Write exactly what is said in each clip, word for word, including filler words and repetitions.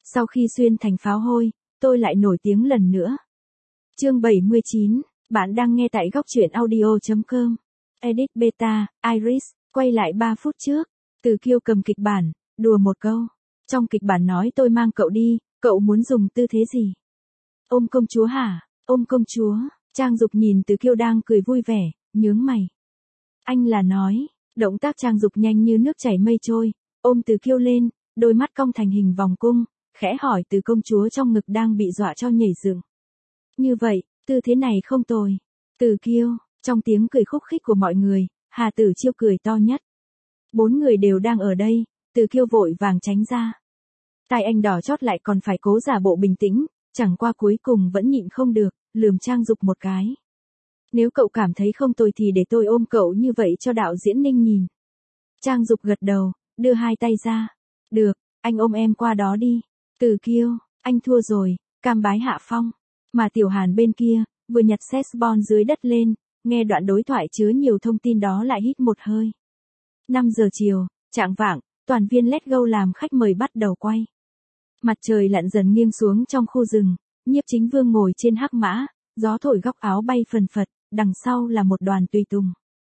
Sau khi xuyên thành pháo hôi, tôi lại nổi tiếng lần nữa. Chương bảy mươi chín, bạn đang nghe tại góc truyện audio chấm com. Edit Beta, Iris, quay lại ba phút trước. Từ Kiêu cầm kịch bản, đùa một câu. Trong kịch bản nói tôi mang cậu đi, cậu muốn dùng tư thế gì? Ôm công chúa hả? Ôm công chúa. Trang Dục nhìn Từ Kiêu đang cười vui vẻ, nhướng mày. Anh là nói, động tác Trang Dục nhanh như nước chảy mây trôi, ôm Từ Kiêu lên, đôi mắt cong thành hình vòng cung, khẽ hỏi từ công chúa trong ngực đang bị dọa cho nhảy dựng. Như vậy, tư thế này không tồi. Từ Kiêu, trong tiếng cười khúc khích của mọi người, Hà Tử Chiêu cười to nhất. Bốn người đều đang ở đây, Từ Kiêu vội vàng tránh ra. Tai anh đỏ chót lại còn phải cố giả bộ bình tĩnh, chẳng qua cuối cùng vẫn nhịn không được, lườm Trang Dục một cái. Nếu cậu cảm thấy không tồi thì để tôi ôm cậu như vậy cho đạo diễn Ninh nhìn. Trang Dục gật đầu, đưa hai tay ra. Được, anh ôm em qua đó đi. Từ Kiêu, anh thua rồi, cam bái hạ phong. Mà Tiểu Hàn bên kia, vừa nhặt chessboard dưới đất lên, nghe đoạn đối thoại chứa nhiều thông tin đó lại hít một hơi. năm giờ chiều, chạng vạng, toàn viên Let's Go làm khách mời bắt đầu quay. Mặt trời lặn dần nghiêng xuống trong khu rừng, Nhiếp Chính Vương ngồi trên hắc mã, gió thổi góc áo bay phần phật, đằng sau là một đoàn tùy tùng.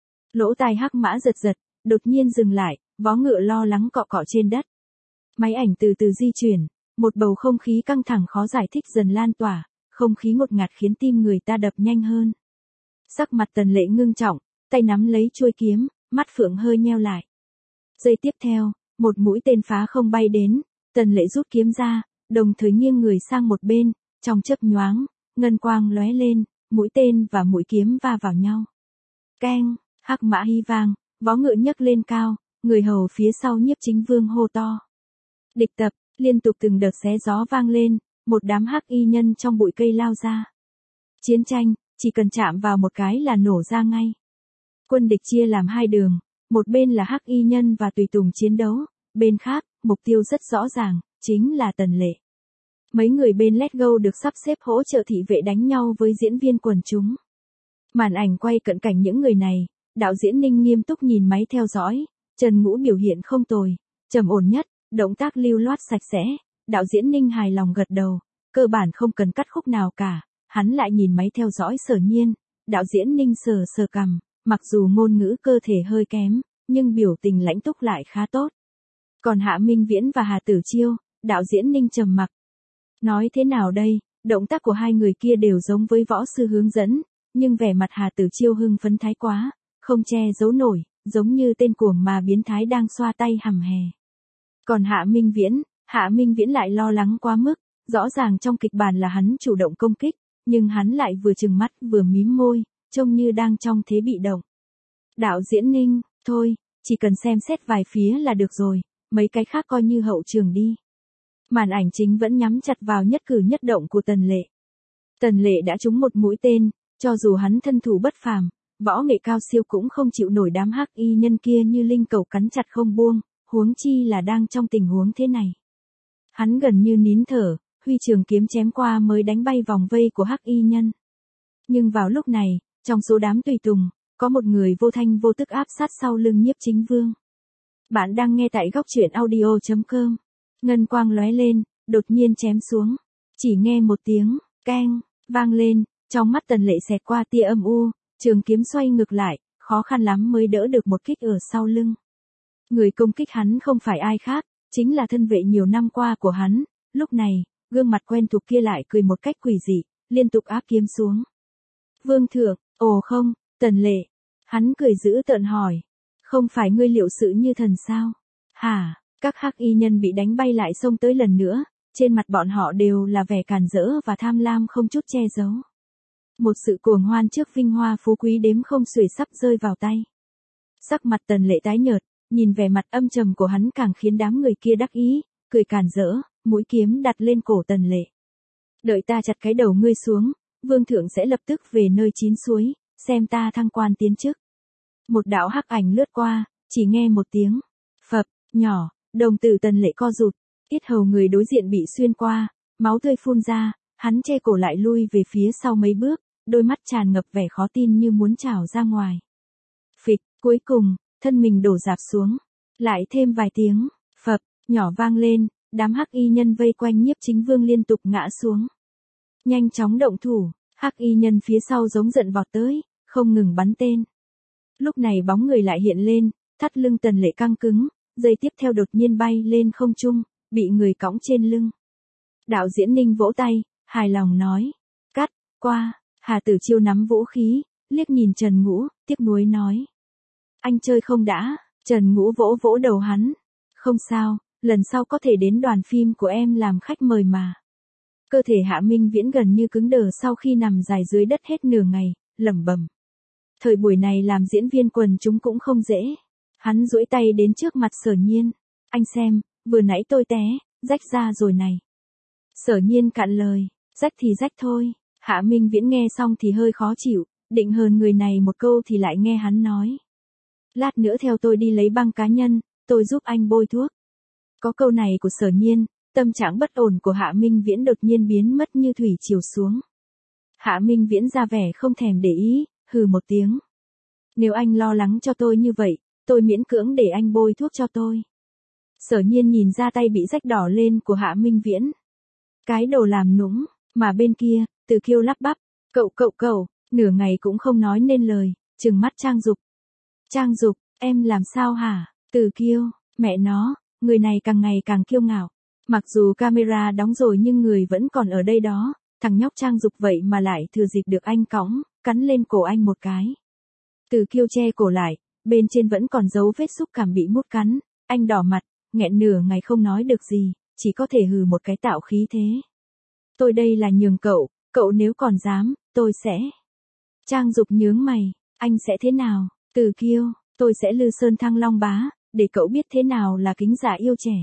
Lỗ tai hắc mã giật giật, đột nhiên dừng lại, vó ngựa lo lắng cọ cọ trên đất. Máy ảnh từ từ di chuyển, một bầu không khí căng thẳng khó giải thích dần lan tỏa, không khí ngột ngạt khiến tim người ta đập nhanh hơn. Sắc mặt Tần Lệ ngưng trọng, tay nắm lấy chuôi kiếm, mắt phượng hơi nheo lại. Giây tiếp theo, một mũi tên phá không bay đến, Tần Lệ rút kiếm ra, đồng thời nghiêng người sang một bên, trong chớp nhoáng, ngân quang lóe lên, mũi tên và mũi kiếm va vào nhau. Keng, hắc mã hí vang, vó ngựa nhấc lên cao, người hầu phía sau Nhiếp Chính Vương hô to. Địch tập, liên tục từng đợt xé gió vang lên, một đám hắc y nhân trong bụi cây lao ra. Chiến tranh, chỉ cần chạm vào một cái là nổ ra ngay. Quân địch chia làm hai đường, một bên là hắc y nhân và tùy tùng chiến đấu, bên khác, mục tiêu rất rõ ràng, chính là Tần Lệ. Mấy người bên Let's Go được sắp xếp hỗ trợ thị vệ đánh nhau với diễn viên quần chúng. Màn ảnh quay cận cảnh những người này, đạo diễn Ninh nghiêm túc nhìn máy theo dõi, Trần Ngũ biểu hiện không tồi, trầm ổn nhất, động tác lưu loát sạch sẽ, đạo diễn Ninh hài lòng gật đầu, cơ bản không cần cắt khúc nào cả, hắn lại nhìn máy theo dõi Sở Nhiên, đạo diễn Ninh sờ sờ cằm, mặc dù ngôn ngữ cơ thể hơi kém, nhưng biểu tình lãnh túc lại khá tốt. Còn Hạ Minh Viễn và Hà Tử Chiêu, đạo diễn Ninh trầm mặc. Nói thế nào đây, động tác của hai người kia đều giống với võ sư hướng dẫn, nhưng vẻ mặt Hà Tử Chiêu hưng phấn thái quá, không che giấu nổi, giống như tên cuồng mà biến thái đang xoa tay hầm hè. Còn Hạ Minh Viễn, Hạ Minh Viễn lại lo lắng quá mức, rõ ràng trong kịch bản là hắn chủ động công kích, nhưng hắn lại vừa trừng mắt vừa mím môi, trông như đang trong thế bị động. Đạo diễn Ninh, thôi, chỉ cần xem xét vài phía là được rồi, mấy cái khác coi như hậu trường đi. Màn ảnh chính vẫn nhắm chặt vào nhất cử nhất động của Tần Lệ. Tần Lệ đã trúng một mũi tên, cho dù hắn thân thủ bất phàm, võ nghệ cao siêu cũng không chịu nổi đám hắc y nhân kia như linh cẩu cắn chặt không buông, huống chi là đang trong tình huống thế này. Hắn gần như nín thở, huy trường kiếm chém qua mới đánh bay vòng vây của hắc y nhân. Nhưng vào lúc này, trong số đám tùy tùng, có một người vô thanh vô tức áp sát sau lưng Nhiếp Chính Vương. Bạn đang nghe tại góc truyện audio chấm com. Ngân quang lóe lên, đột nhiên chém xuống. Chỉ nghe một tiếng, keng, vang lên, trong mắt Tần Lệ xẹt qua tia âm u, trường kiếm xoay ngược lại, khó khăn lắm mới đỡ được một kích ở sau lưng. Người công kích hắn không phải ai khác, chính là thân vệ nhiều năm qua của hắn, lúc này, gương mặt quen thuộc kia lại cười một cách quỷ dị, liên tục áp kiếm xuống. Vương thượng, ồ không, Tần Lệ. Hắn cười dữ tợn hỏi. Không phải ngươi liệu sự như thần sao? Hả? Các hắc y nhân bị đánh bay lại xông tới lần nữa, trên mặt bọn họ đều là vẻ càn rỡ và tham lam không chút che giấu. Một sự cuồng hoan trước vinh hoa phú quý đếm không xuể sắp rơi vào tay. Sắc mặt Tần Lệ tái nhợt, nhìn vẻ mặt âm trầm của hắn càng khiến đám người kia đắc ý, cười càn rỡ, mũi kiếm đặt lên cổ Tần Lệ. Đợi ta chặt cái đầu ngươi xuống, vương thượng sẽ lập tức về nơi chín suối, xem ta thăng quan tiến chức. Một đạo hắc ảnh lướt qua, chỉ nghe một tiếng phập nhỏ, đồng tử Tần Lệ co rụt, yết hầu người đối diện bị xuyên qua, máu tươi phun ra, hắn che cổ lại lui về phía sau mấy bước, đôi mắt tràn ngập vẻ khó tin như muốn trào ra ngoài. Phịch, cuối cùng, thân mình đổ rạp xuống, lại thêm vài tiếng phập nhỏ vang lên, đám hắc y nhân vây quanh Nhiếp Chính Vương liên tục ngã xuống. Nhanh chóng động thủ, hắc y nhân phía sau giống giận vọt tới, không ngừng bắn tên. Lúc này bóng người lại hiện lên, thắt lưng Tần Lệ căng cứng, giây tiếp theo đột nhiên bay lên không trung, bị người cõng trên lưng. Đạo diễn Ninh vỗ tay, hài lòng nói, cắt, qua, Hà Tử Chiêu nắm vũ khí, liếc nhìn Trần Ngũ, tiếc nuối nói. Anh chơi không đã, Trần Ngũ vỗ vỗ đầu hắn. Không sao, lần sau có thể đến đoàn phim của em làm khách mời mà. Cơ thể Hạ Minh Viễn gần như cứng đờ sau khi nằm dài dưới đất hết nửa ngày, lẩm bẩm. Thời buổi này làm diễn viên quần chúng cũng không dễ. Hắn duỗi tay đến trước mặt Sở Nhiên. Anh xem, vừa nãy tôi té, rách ra rồi này. Sở Nhiên cạn lời, rách thì rách thôi. Hạ Minh Viễn nghe xong thì hơi khó chịu, định hờn người này một câu thì lại nghe hắn nói. Lát nữa theo tôi đi lấy băng cá nhân, tôi giúp anh bôi thuốc. Có câu này của Sở Nhiên, tâm trạng bất ổn của Hạ Minh Viễn đột nhiên biến mất như thủy triều xuống. Hạ Minh Viễn ra vẻ không thèm để ý, hừ một tiếng. Nếu anh lo lắng cho tôi như vậy, tôi miễn cưỡng để anh bôi thuốc cho tôi. Sở Nhiên nhìn ra tay bị rách đỏ lên của Hạ Minh Viễn. Cái đồ làm nũng, mà bên kia, Từ Kiêu lắp bắp, cậu cậu cậu, nửa ngày cũng không nói nên lời, trừng mắt Trang Dục. Trang Dục, em làm sao hả? Từ Kiêu, mẹ nó, người này càng ngày càng kiêu ngạo. Mặc dù camera đóng rồi nhưng người vẫn còn ở đây đó, thằng nhóc Trang Dục vậy mà lại thừa dịp được anh cõng, cắn lên cổ anh một cái. Từ Kiêu che cổ lại, bên trên vẫn còn dấu vết xúc cảm bị mút cắn, anh đỏ mặt, nghẹn nửa ngày không nói được gì, chỉ có thể hừ một cái tạo khí thế. Tôi đây là nhường cậu, cậu nếu còn dám, tôi sẽ. Trang Dục nhướng mày, anh sẽ thế nào? Từ Kiêu, tôi sẽ Lư Sơn Thăng Long Bá, để cậu biết thế nào là kính giả yêu trẻ.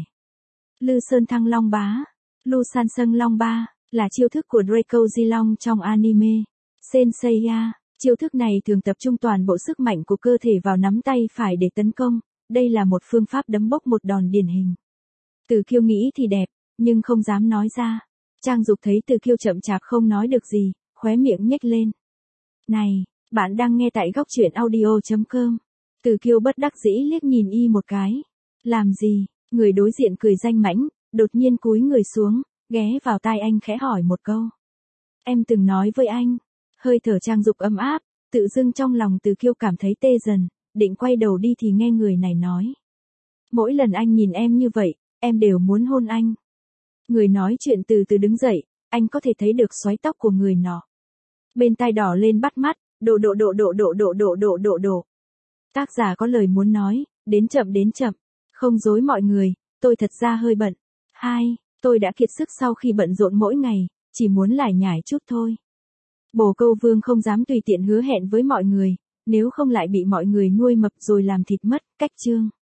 Lư Sơn Thăng Long Bá, Lu San Sâng Long Ba, là chiêu thức của Draco Zilong trong anime. Senseiya, chiêu thức này thường tập trung toàn bộ sức mạnh của cơ thể vào nắm tay phải để tấn công, đây là một phương pháp đấm bốc một đòn điển hình. Từ Kiêu nghĩ thì đẹp, nhưng không dám nói ra. Trang Dục thấy Từ Kiêu chậm chạp không nói được gì, khóe miệng nhếch lên. Này, bạn đang nghe tại góc truyện audio chấm com. Từ Kiêu bất đắc dĩ liếc nhìn y một cái. Làm gì? Người đối diện cười danh mãnh, đột nhiên cúi người xuống, ghé vào tai anh khẽ hỏi một câu. Em từng nói với anh. Hơi thở Trang Dục ấm áp, tự dưng trong lòng Từ Kiêu cảm thấy tê dần, định quay đầu đi thì nghe người này nói. Mỗi lần anh nhìn em như vậy, em đều muốn hôn anh. Người nói chuyện từ từ đứng dậy, anh có thể thấy được xoáy tóc của người nọ. Bên tai đỏ lên bắt mắt, độ độ độ độ độ độ độ độ độ độ. Tác giả có lời muốn nói, đến chậm đến chậm. Không dối mọi người, tôi thật ra hơi bận. Hai, tôi đã kiệt sức sau khi bận rộn mỗi ngày, chỉ muốn lải nhải chút thôi. Bồ Câu Vương không dám tùy tiện hứa hẹn với mọi người, nếu không lại bị mọi người nuôi mập rồi làm thịt mất, cách chương.